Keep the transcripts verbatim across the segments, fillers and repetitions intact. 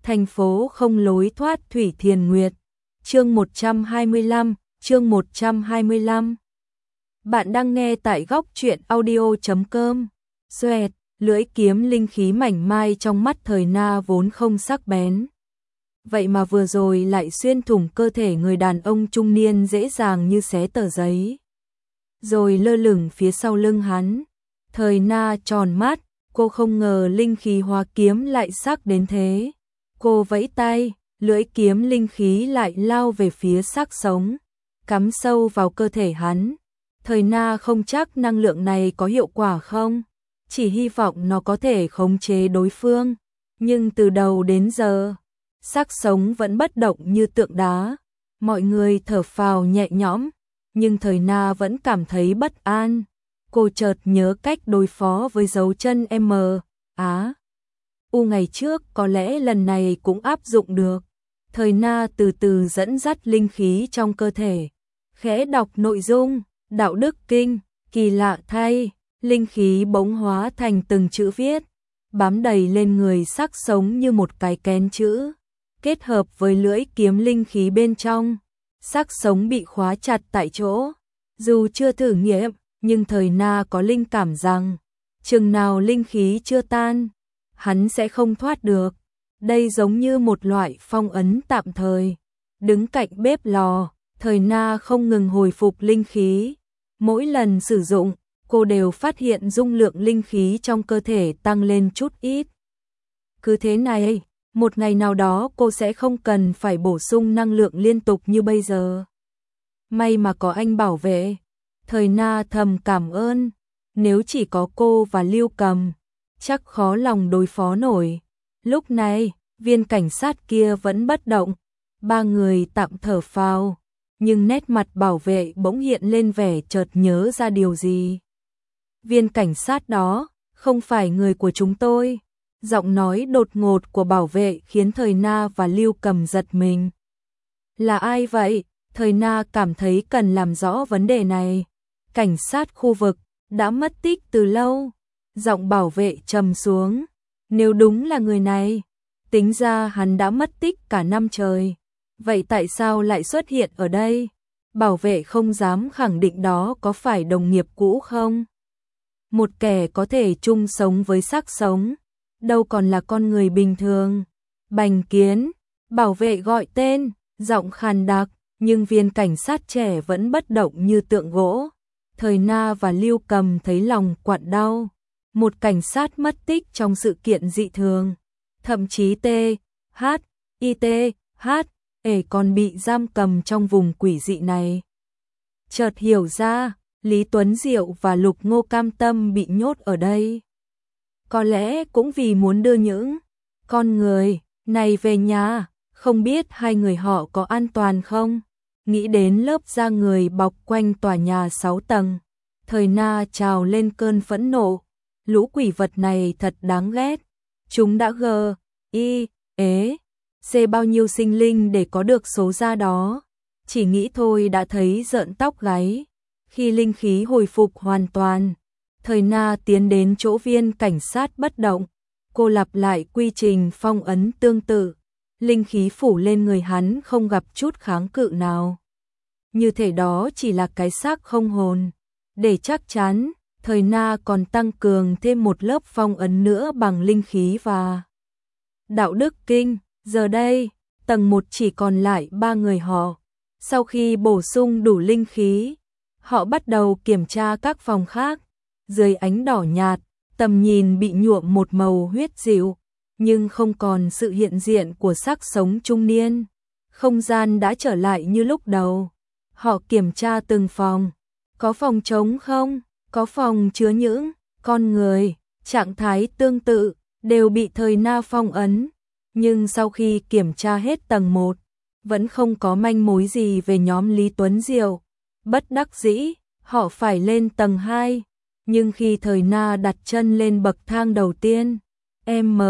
thành phố không lối thoát Thủy Thiền Nguyệt. Chương một trăm hai mươi lăm, chương một trăm hai mươi lăm. Bạn đang nghe tại góc truyện audio chấm com. Xoẹt, lưỡi kiếm linh khí mảnh mai trong mắt Thời Na vốn không sắc bén. Vậy mà vừa rồi lại xuyên thủng cơ thể người đàn ông trung niên dễ dàng như xé tờ giấy. Rồi lơ lửng phía sau lưng hắn. Thời Na tròn mắt, cô không ngờ linh khí hóa kiếm lại sắc đến thế. Cô vẫy tay, lưỡi kiếm linh khí lại lao về phía xác sống, cắm sâu vào cơ thể hắn. Thời Na không chắc năng lượng này có hiệu quả không, chỉ hy vọng nó có thể khống chế đối phương. Nhưng từ đầu đến giờ, xác sống vẫn bất động như tượng đá. Mọi người thở phào nhẹ nhõm, nhưng Thời Na vẫn cảm thấy bất an. Cô chợt nhớ cách đối phó với dấu chân M. Á. U ngày trước, có lẽ lần này cũng áp dụng được. Thời Na từ từ dẫn dắt linh khí trong cơ thể, khẽ đọc nội dung, đạo đức kinh. Kỳ lạ thay, linh khí bỗng hóa thành từng chữ viết, bám đầy lên người xác sống như một cái kén chữ. Kết hợp với lưỡi kiếm linh khí bên trong, xác sống bị khóa chặt tại chỗ. Dù chưa thử nghiệm, nhưng Thời Na có linh cảm rằng, chừng nào linh khí chưa tan, hắn sẽ không thoát được. Đây giống như một loại phong ấn tạm thời. Đứng cạnh bếp lò, Thời Na không ngừng hồi phục linh khí. Mỗi lần sử dụng, cô đều phát hiện dung lượng linh khí trong cơ thể tăng lên chút ít. Cứ thế này, một ngày nào đó cô sẽ không cần phải bổ sung năng lượng liên tục như bây giờ. May mà có anh bảo vệ. Thời Na thầm cảm ơn. Nếu chỉ có cô và Lưu Cầm, chắc khó lòng đối phó nổi. Lúc này, viên cảnh sát kia vẫn bất động. Ba người tạm thở phào, nhưng nét mặt bảo vệ bỗng hiện lên vẻ chợt nhớ ra điều gì. Viên cảnh sát đó, không phải người của chúng tôi. Giọng nói đột ngột của bảo vệ khiến Thời Na và Lưu Cầm giật mình. Là ai vậy? Thời Na cảm thấy cần làm rõ vấn đề này. Cảnh sát khu vực, đã mất tích từ lâu. Giọng bảo vệ trầm xuống. Nếu đúng là người này, tính ra hắn đã mất tích cả năm trời. Vậy tại sao lại xuất hiện ở đây? Bảo vệ không dám khẳng định đó có phải đồng nghiệp cũ không? Một kẻ có thể chung sống với xác sống, đâu còn là con người bình thường. Bành Kiến, bảo vệ gọi tên, giọng khàn đặc, nhưng viên cảnh sát trẻ vẫn bất động như tượng gỗ. Thời Na và Lưu Cầm thấy lòng quặn đau. Một cảnh sát mất tích trong sự kiện dị thường, thậm chí T, H, I T, H, ể còn bị giam cầm trong vùng quỷ dị này. Chợt hiểu ra, Lý Tuấn Diệu và Lục Ngô Cam Tâm bị nhốt ở đây. Có lẽ cũng vì muốn đưa những con người này về nhà, không biết hai người họ có an toàn không? Nghĩ đến lớp da người bọc quanh tòa nhà sáu tầng, Thời Na trào lên cơn phẫn nộ. Lũ quỷ vật này thật đáng ghét. Chúng đã gờ, y, ế, xê bao nhiêu sinh linh để có được số da đó. Chỉ nghĩ thôi đã thấy rợn tóc gáy. Khi linh khí hồi phục hoàn toàn, Thời Na tiến đến chỗ viên cảnh sát bất động. Cô lặp lại quy trình phong ấn tương tự. Linh khí phủ lên người hắn không gặp chút kháng cự nào. Như thể đó chỉ là cái xác không hồn. Để chắc chắn, Thời Na còn tăng cường thêm một lớp phong ấn nữa bằng linh khí và đạo đức kinh. Giờ đây, tầng một chỉ còn lại ba người họ. Sau khi bổ sung đủ linh khí, họ bắt đầu kiểm tra các phòng khác. Dưới ánh đỏ nhạt, tầm nhìn bị nhuộm một màu huyết dịu, nhưng không còn sự hiện diện của xác sống trung niên. Không gian đã trở lại như lúc đầu. Họ kiểm tra từng phòng. Có phòng trống không? Có phòng chứa những con người, trạng thái tương tự, đều bị Thời Na phong ấn. Nhưng sau khi kiểm tra hết tầng một, vẫn không có manh mối gì về nhóm Lý Tuấn Diệu. Bất đắc dĩ, họ phải lên tầng hai. Nhưng khi Thời Na đặt chân lên bậc thang đầu tiên, M,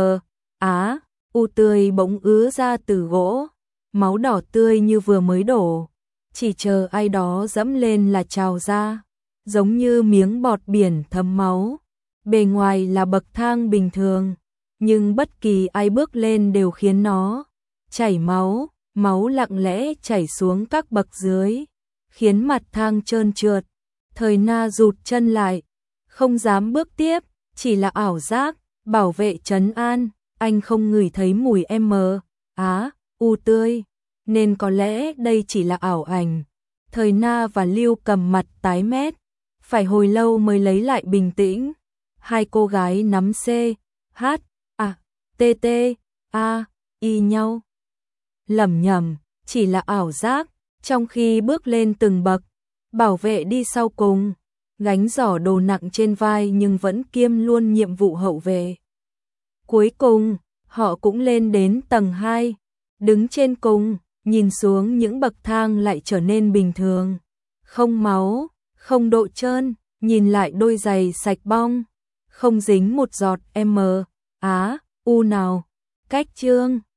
Á, U tươi bỗng ứa ra từ gỗ. Máu đỏ tươi như vừa mới đổ. Chỉ chờ ai đó dẫm lên là trào ra, giống như miếng bọt biển thấm máu. Bề ngoài là bậc thang bình thường, nhưng bất kỳ ai bước lên đều khiến nó chảy máu, máu lặng lẽ chảy xuống các bậc dưới, khiến mặt thang trơn trượt. Thời Na rụt chân lại, không dám bước tiếp, chỉ là ảo giác. Bảo vệ trấn an, anh không ngửi thấy mùi M, á, u tươi, nên có lẽ đây chỉ là ảo ảnh. Thời Na và Lưu Cầm mặt tái mét, phải hồi lâu mới lấy lại bình tĩnh. Hai cô gái nắm C, H, A, T, T, A, Y nhau. Lẩm nhẩm, chỉ là ảo giác, trong khi bước lên từng bậc, bảo vệ đi sau cùng, gánh giỏ đồ nặng trên vai nhưng vẫn kiêm luôn nhiệm vụ hậu vệ. Cuối cùng, họ cũng lên đến tầng hai, đứng trên cùng, nhìn xuống những bậc thang lại trở nên bình thường. Không máu, không độ trơn, nhìn lại đôi giày sạch bong, không dính một giọt M, á, u nào. Cách chương